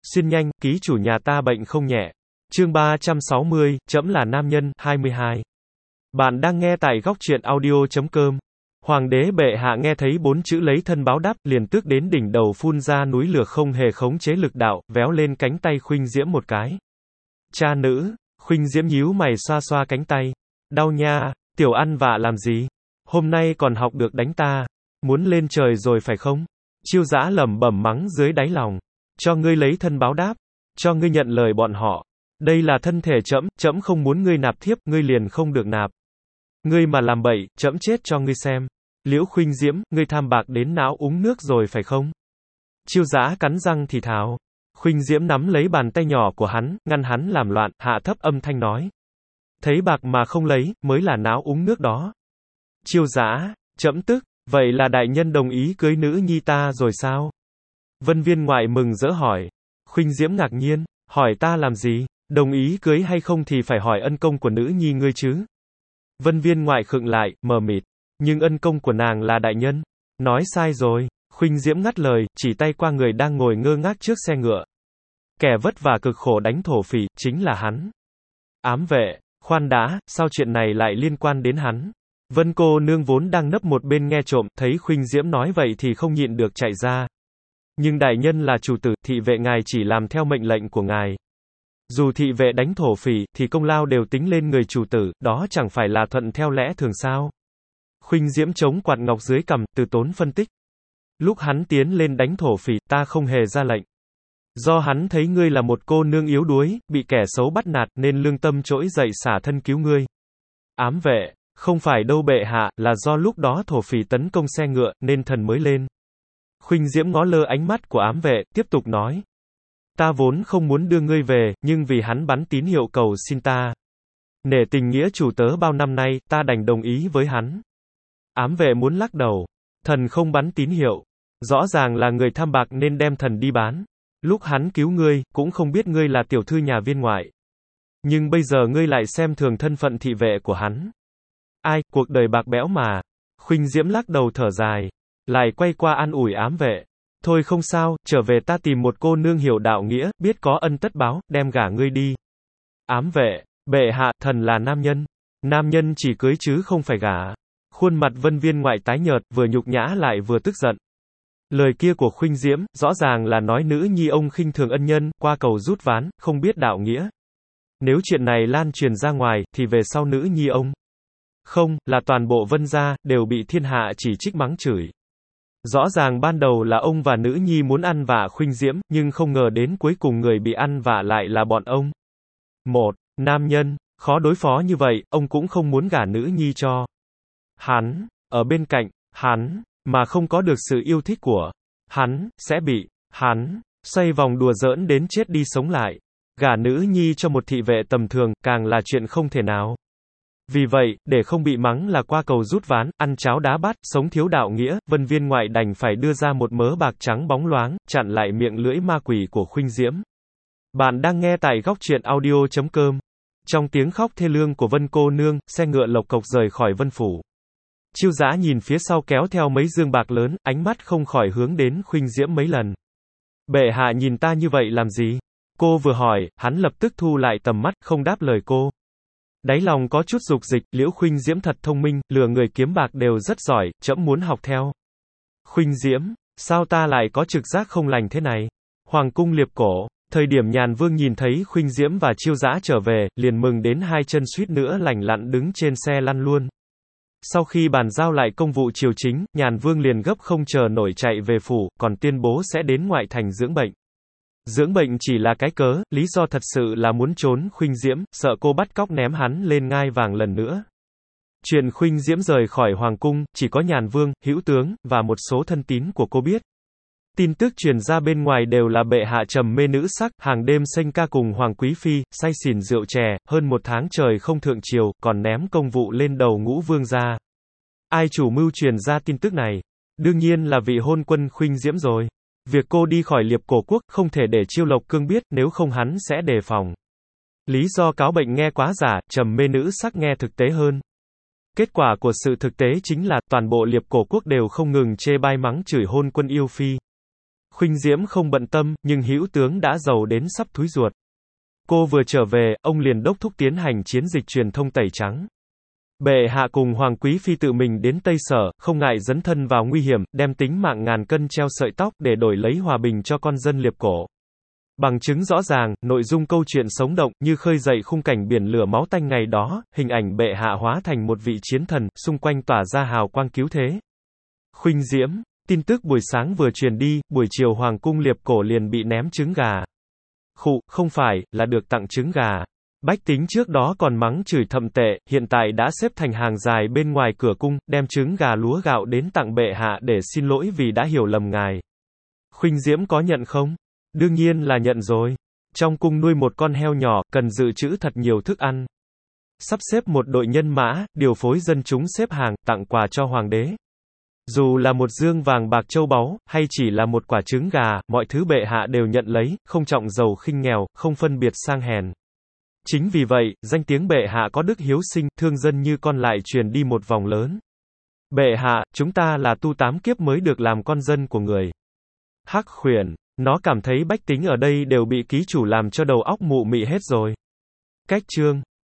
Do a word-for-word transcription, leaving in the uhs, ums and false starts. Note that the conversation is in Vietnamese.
Xin nhanh, ký chủ nhà ta bệnh không nhẹ. Chương ba trăm sáu mươi, trẫm là nam nhân, hai mươi hai. Bạn đang nghe tại góc truyện audio chấm com. Hoàng đế bệ hạ nghe thấy bốn chữ lấy thân báo đáp, liền tức đến đỉnh đầu phun ra núi lửa không hề khống chế lực đạo, véo lên cánh tay Khuynh Diễm một cái. Cha nữ, Khuynh Diễm nhíu mày xoa xoa cánh tay. Đau nha, tiểu ăn vạ làm gì? Hôm nay còn học được đánh ta. Muốn lên trời rồi phải không? Chiêu Dã lẩm bẩm mắng dưới đáy lòng. Cho ngươi lấy thân báo đáp. Cho ngươi nhận lời bọn họ. Đây là thân thể trẫm, trẫm không muốn ngươi nạp thiếp, ngươi liền không được nạp. Ngươi mà làm bậy, trẫm chết cho ngươi xem. Liễu Khuynh Diễm, ngươi tham bạc đến não uống nước rồi phải không? Chiêu Dã cắn răng thì thào. Khuynh Diễm nắm lấy bàn tay nhỏ của hắn, ngăn hắn làm loạn, hạ thấp âm thanh nói. Thấy bạc mà không lấy, mới là não uống nước đó. Chiêu Dã, trẫm tức, vậy là đại nhân đồng ý cưới nữ nhi ta rồi sao? Vân Viên Ngoại mừng rỡ hỏi. Khuynh Diễm ngạc nhiên, hỏi ta làm gì? Đồng ý cưới hay không thì phải hỏi ân công của nữ nhi ngươi chứ? Vân Viên Ngoại khựng lại, mờ mịt. Nhưng ân công của nàng là đại nhân. Nói sai rồi. Khuynh Diễm ngắt lời, chỉ tay qua người đang ngồi ngơ ngác trước xe ngựa. Kẻ vất vả cực khổ đánh thổ phỉ, chính là hắn. Ám vệ, khoan đã, sao chuyện này lại liên quan đến hắn? Vân cô nương vốn đang nấp một bên nghe trộm, thấy Khuynh Diễm nói vậy thì không nhịn được chạy ra. Nhưng đại nhân là chủ tử, thị vệ ngài chỉ làm theo mệnh lệnh của ngài. Dù thị vệ đánh thổ phỉ, thì công lao đều tính lên người chủ tử, đó chẳng phải là thuận theo lẽ thường sao? Khuynh Diễm chống quạt ngọc dưới cằm, từ tốn phân tích. Lúc hắn tiến lên đánh thổ phỉ, ta không hề ra lệnh. Do hắn thấy ngươi là một cô nương yếu đuối, bị kẻ xấu bắt nạt, nên lương tâm trỗi dậy xả thân cứu ngươi. Ám vệ, không phải đâu bệ hạ, là do lúc đó thổ phỉ tấn công xe ngựa, nên thần mới lên. Khuynh Diễm ngó lơ ánh mắt của ám vệ, tiếp tục nói. Ta vốn không muốn đưa ngươi về, nhưng vì hắn bắn tín hiệu cầu xin ta. Nể tình nghĩa chủ tớ bao năm nay, ta đành đồng ý với hắn. Ám vệ muốn lắc đầu. Thần không bắn tín hiệu. Rõ ràng là người tham bạc nên đem thần đi bán. Lúc hắn cứu ngươi, cũng không biết ngươi là tiểu thư nhà viên ngoại. Nhưng bây giờ ngươi lại xem thường thân phận thị vệ của hắn. Ai, cuộc đời bạc bẽo mà. Khuynh Diễm lắc đầu thở dài. Lại quay qua an ủi ám vệ. Thôi không sao, trở về ta tìm một cô nương hiểu đạo nghĩa, biết có ân tất báo, đem gả ngươi đi. Ám vệ, bệ hạ, thần là nam nhân. Nam nhân chỉ cưới chứ không phải gả. Khuôn mặt Vân Viên Ngoại tái nhợt, vừa nhục nhã lại vừa tức giận. Lời kia của Khuynh Diễm, rõ ràng là nói nữ nhi ông khinh thường ân nhân, qua cầu rút ván, không biết đạo nghĩa. Nếu chuyện này lan truyền ra ngoài, thì về sau nữ nhi ông. Không, là toàn bộ Vân gia, đều bị thiên hạ chỉ trích mắng chửi. Rõ ràng ban đầu là ông và nữ nhi muốn ăn vạ Khuynh Diễm, nhưng không ngờ đến cuối cùng người bị ăn vạ lại là bọn ông. Một, nam nhân, khó đối phó như vậy, ông cũng không muốn gả nữ nhi cho hắn, ở bên cạnh, hắn, mà không có được sự yêu thích của hắn, sẽ bị hắn xoay vòng đùa giỡn đến chết đi sống lại. Gả nữ nhi cho một thị vệ tầm thường, càng là chuyện không thể nào. Vì vậy, để không bị mắng là qua cầu rút ván, ăn cháo đá bát, sống thiếu đạo nghĩa, Vân Viên Ngoại đành phải đưa ra một mớ bạc trắng bóng loáng, chặn lại miệng lưỡi ma quỷ của Khuynh Diễm. Bạn đang nghe tại góc truyện audio chấm com. Trong tiếng khóc thê lương của Vân cô nương, xe ngựa lộc cộc rời khỏi Vân phủ. Chiêu Dã nhìn phía sau kéo theo mấy dương bạc lớn, ánh mắt không khỏi hướng đến Khuynh Diễm mấy lần. Bệ hạ nhìn ta như vậy làm gì? Cô vừa hỏi, hắn lập tức thu lại tầm mắt, không đáp lời cô. Đáy lòng có chút dục dịch, Liễu Khuynh Diễm thật thông minh, lừa người kiếm bạc đều rất giỏi, trẫm muốn học theo. Khuynh Diễm, sao ta lại có trực giác không lành thế này? Hoàng cung Liệp Cổ, thời điểm Nhàn Vương nhìn thấy Khuynh Diễm và Chiêu Dã trở về, liền mừng đến hai chân suýt nữa lành lặn đứng trên xe lăn luôn. Sau khi bàn giao lại công vụ triều chính, Nhàn Vương liền gấp không chờ nổi chạy về phủ, còn tuyên bố sẽ đến ngoại thành dưỡng bệnh. Dưỡng bệnh chỉ là cái cớ, lý do thật sự là muốn trốn Khuynh Diễm, sợ cô bắt cóc ném hắn lên ngai vàng lần nữa. Chuyện Khuynh Diễm rời khỏi hoàng cung, chỉ có Nhàn Vương, Hữu Tướng, và một số thân tín của cô biết. Tin tức truyền ra bên ngoài đều là bệ hạ trầm mê nữ sắc, hàng đêm sênh ca cùng Hoàng Quý Phi, say xỉn rượu chè, hơn một tháng trời không thượng triều, còn ném công vụ lên đầu Ngũ Vương gia. Ai chủ mưu truyền ra tin tức này? Đương nhiên là vị hôn quân Khuynh Diễm rồi. Việc cô đi khỏi Liệp Cổ quốc, không thể để Chiêu Lộc Cương biết, nếu không hắn sẽ đề phòng. Lý do cáo bệnh nghe quá giả, trầm mê nữ sắc nghe thực tế hơn. Kết quả của sự thực tế chính là, toàn bộ Liệp Cổ quốc đều không ngừng chê bai mắng chửi hôn quân yêu phi. Khuynh Diễm không bận tâm, nhưng hữu tướng đã giàu đến sắp thúi ruột. Cô vừa trở về, ông liền đốc thúc tiến hành chiến dịch truyền thông tẩy trắng. Bệ hạ cùng Hoàng Quý Phi tự mình đến Tây Sở, không ngại dấn thân vào nguy hiểm, đem tính mạng ngàn cân treo sợi tóc để đổi lấy hòa bình cho con dân Liệp Cổ. Bằng chứng rõ ràng, nội dung câu chuyện sống động, như khơi dậy khung cảnh biển lửa máu tanh ngày đó, hình ảnh bệ hạ hóa thành một vị chiến thần, xung quanh tỏa ra hào quang cứu thế. Khuynh Diễm, tin tức buổi sáng vừa truyền đi, buổi chiều Hoàng cung Liệp Cổ liền bị ném trứng gà. Khụ, không phải, là được tặng trứng gà. Bách tính trước đó còn mắng chửi thậm tệ, hiện tại đã xếp thành hàng dài bên ngoài cửa cung, đem trứng gà lúa gạo đến tặng bệ hạ để xin lỗi vì đã hiểu lầm ngài. Khuynh Diễm có nhận không? Đương nhiên là nhận rồi. Trong cung nuôi một con heo nhỏ, cần dự trữ thật nhiều thức ăn. Sắp xếp một đội nhân mã, điều phối dân chúng xếp hàng, tặng quà cho hoàng đế. Dù là một dương vàng bạc châu báu, hay chỉ là một quả trứng gà, mọi thứ bệ hạ đều nhận lấy, không trọng giàu khinh nghèo, không phân biệt sang hèn. Chính vì vậy, danh tiếng bệ hạ có đức hiếu sinh, thương dân như con lại truyền đi một vòng lớn. Bệ hạ, chúng ta là tu tám kiếp mới được làm con dân của người. Hắc khuyển, nó cảm thấy bách tính ở đây đều bị ký chủ làm cho đầu óc mụ mị hết rồi. Cách chương